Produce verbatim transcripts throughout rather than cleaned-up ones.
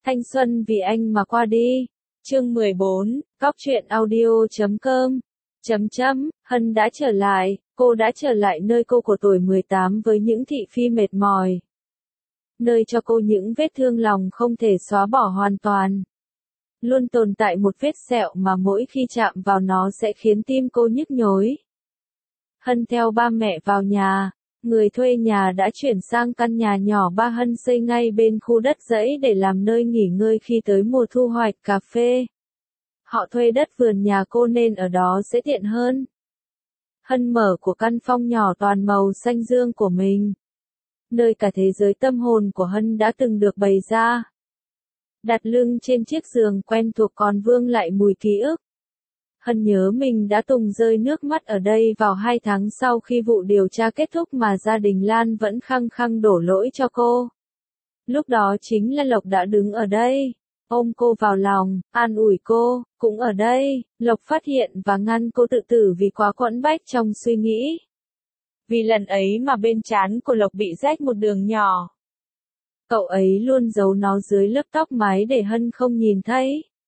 Thanh xuân vì anh mà qua đi. Chương mười bốn, Cóc truyện audio chấm com. Chấm chấm, Hân đã trở lại, cô đã trở lại nơi cô của tuổi mười tám với những thị phi mệt mỏi. Nơi cho cô những vết thương lòng không thể xóa bỏ hoàn toàn. Luôn tồn tại một vết sẹo mà mỗi khi chạm vào nó sẽ khiến tim cô nhức nhối. Hân theo ba mẹ vào nhà. Người thuê nhà đã chuyển sang căn nhà nhỏ ba Hân xây ngay bên khu đất dãy để làm nơi nghỉ ngơi khi tới mùa thu hoạch cà phê. Họ thuê đất vườn nhà cô nên ở đó sẽ tiện hơn. Hân mở của căn phòng nhỏ toàn màu xanh dương của mình. Nơi cả thế giới tâm hồn của Hân đã từng được bày ra. Đặt lưng trên chiếc giường quen thuộc còn vương lại mùi ký ức. Hân nhớ mình đã từng rơi nước mắt ở đây vào hai tháng sau khi vụ điều tra kết thúc mà gia đình Lan vẫn khăng khăng đổ lỗi cho cô. Lúc đó chính là Lộc đã đứng ở đây, ôm cô vào lòng, an ủi cô, cũng ở đây, Lộc phát hiện và ngăn cô tự tử vì quá quẫn bách trong suy nghĩ. Vì lần ấy mà bên trán của Lộc bị rách một đường nhỏ. Cậu ấy luôn giấu nó dưới lớp tóc mái để Hân không nhìn thấy.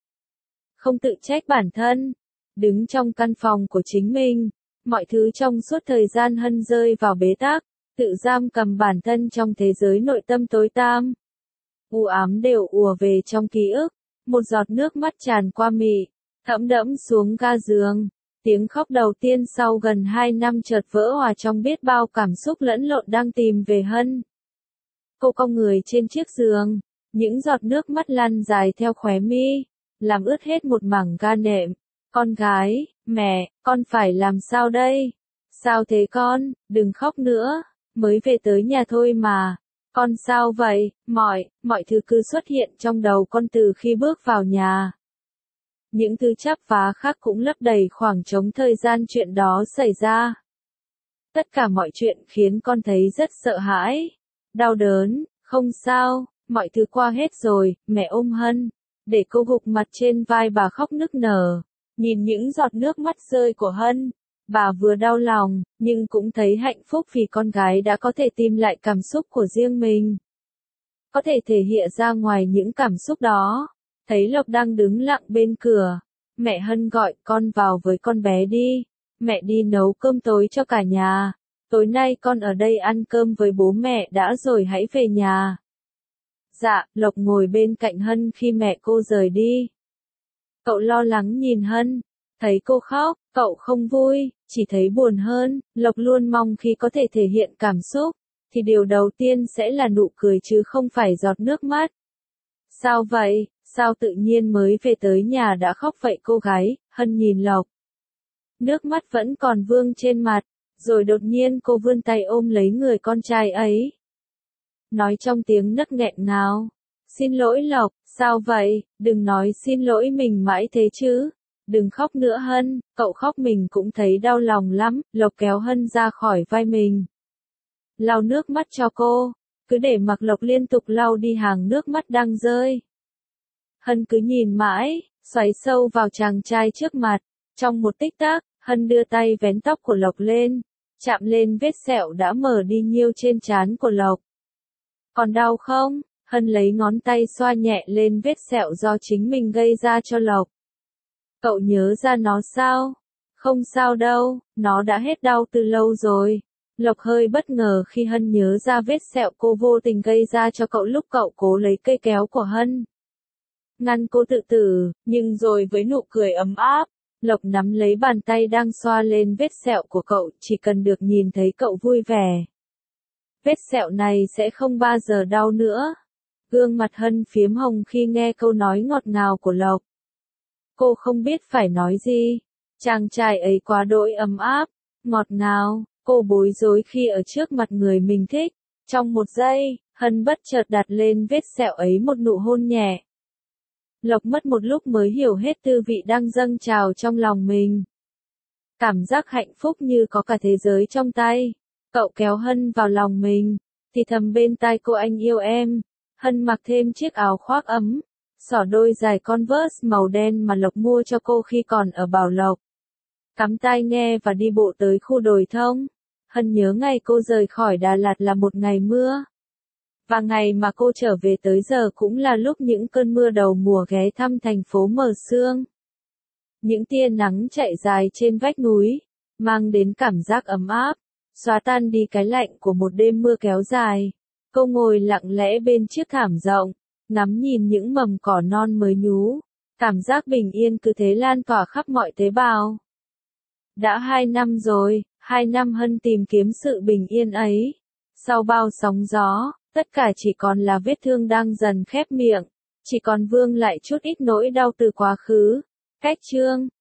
Không tự trách bản thân. Đứng trong căn phòng của chính mình, mọi thứ trong suốt thời gian Hân rơi vào bế tắc, tự giam cầm bản thân trong thế giới nội tâm tối tăm. U ám đều ùa về trong ký ức, một giọt nước mắt tràn qua mị, thấm đẫm xuống ga giường. Tiếng khóc đầu tiên sau gần hai năm chợt vỡ hòa trong biết bao cảm xúc lẫn lộn đang tìm về Hân. Cô cong người trên chiếc giường, những giọt nước mắt lăn dài theo khóe mi, làm ướt hết một mảng ga nệm. Con gái, mẹ, con phải làm sao đây? Sao thế con, đừng khóc nữa, mới về tới nhà thôi mà. Con sao vậy? Mọi, mọi thứ cứ xuất hiện trong đầu con từ khi bước vào nhà. Những thứ chắp vá khác cũng lấp đầy khoảng trống thời gian chuyện đó xảy ra. Tất cả mọi chuyện khiến con thấy rất sợ hãi, đau đớn, không sao, mọi thứ qua hết rồi, mẹ ôm Hân, để cô gục mặt trên vai bà khóc nức nở. Nhìn những giọt nước mắt rơi của Hân, bà vừa đau lòng, nhưng cũng thấy hạnh phúc vì con gái đã có thể tìm lại cảm xúc của riêng mình. Có thể thể hiện ra ngoài những cảm xúc đó. Thấy Lộc đang đứng lặng bên cửa. Mẹ Hân gọi con vào với con bé đi. Mẹ đi nấu cơm tối cho cả nhà. Tối nay con ở đây ăn cơm với bố mẹ đã rồi hãy về nhà. Dạ, Lộc ngồi bên cạnh Hân khi mẹ cô rời đi. Cậu lo lắng nhìn Hân, thấy cô khóc, cậu không vui, chỉ thấy buồn hơn. Lộc luôn mong khi có thể thể hiện cảm xúc, thì điều đầu tiên sẽ là nụ cười chứ không phải giọt nước mắt. Sao vậy, sao tự nhiên mới về tới nhà đã khóc vậy cô gái? Hân nhìn Lộc. Nước mắt vẫn còn vương trên mặt, rồi đột nhiên cô vươn tay ôm lấy người con trai ấy. Nói trong tiếng nấc nghẹn ngào. Xin lỗi Lộc, sao vậy, đừng nói xin lỗi mình mãi thế chứ. Đừng khóc nữa Hân, cậu khóc mình cũng thấy đau lòng lắm. Lộc kéo Hân ra khỏi vai mình. Lau nước mắt cho cô, cứ để mặc Lộc liên tục lau đi hàng nước mắt đang rơi. Hân cứ nhìn mãi, xoáy sâu vào chàng trai trước mặt. Trong một tích tắc, Hân đưa tay vén tóc của Lộc lên, chạm lên vết sẹo đã mở đi nhiêu trên trán của Lộc. Còn đau không? Hân lấy ngón tay xoa nhẹ lên vết sẹo do chính mình gây ra cho Lộc. Cậu nhớ ra nó sao? Không sao đâu, nó đã hết đau từ lâu rồi. Lộc hơi bất ngờ khi Hân nhớ ra vết sẹo cô vô tình gây ra cho cậu lúc cậu cố lấy cây kéo của Hân. Ngăn cô tự tử, nhưng rồi với nụ cười ấm áp, Lộc nắm lấy bàn tay đang xoa lên vết sẹo của cậu, chỉ cần được nhìn thấy cậu vui vẻ. Vết sẹo này sẽ không bao giờ đau nữa. Gương mặt Hân phiếm hồng khi nghe câu nói ngọt ngào của Lộc. Cô không biết phải nói gì. Chàng trai ấy quá đỗi ấm áp, ngọt ngào, cô bối rối khi ở trước mặt người mình thích. Trong một giây, Hân bất chợt đặt lên vết sẹo ấy một nụ hôn nhẹ. Lộc mất một lúc mới hiểu hết tư vị đang dâng trào trong lòng mình. Cảm giác hạnh phúc như có cả thế giới trong tay. Cậu kéo Hân vào lòng mình, thì thầm bên tai cô anh yêu em. Hân mặc thêm chiếc áo khoác ấm, xỏ đôi giày Converse màu đen mà Lộc mua cho cô khi còn ở Bảo Lộc. Cắm tai nghe và đi bộ tới khu đồi thông. Hân nhớ ngày cô rời khỏi Đà Lạt là một ngày mưa. Và ngày mà cô trở về tới giờ cũng là lúc những cơn mưa đầu mùa ghé thăm thành phố mờ sương. Những tia nắng chạy dài trên vách núi, mang đến cảm giác ấm áp, xóa tan đi cái lạnh của một đêm mưa kéo dài. Cô ngồi lặng lẽ bên chiếc thảm rộng, ngắm nhìn những mầm cỏ non mới nhú. Cảm giác bình yên cứ thế lan tỏa khắp mọi tế bào. Đã hai năm rồi, hai năm Hân tìm kiếm sự bình yên ấy. Sau bao sóng gió, tất cả chỉ còn là vết thương đang dần khép miệng, chỉ còn vương lại chút ít nỗi đau từ quá khứ. Cách chương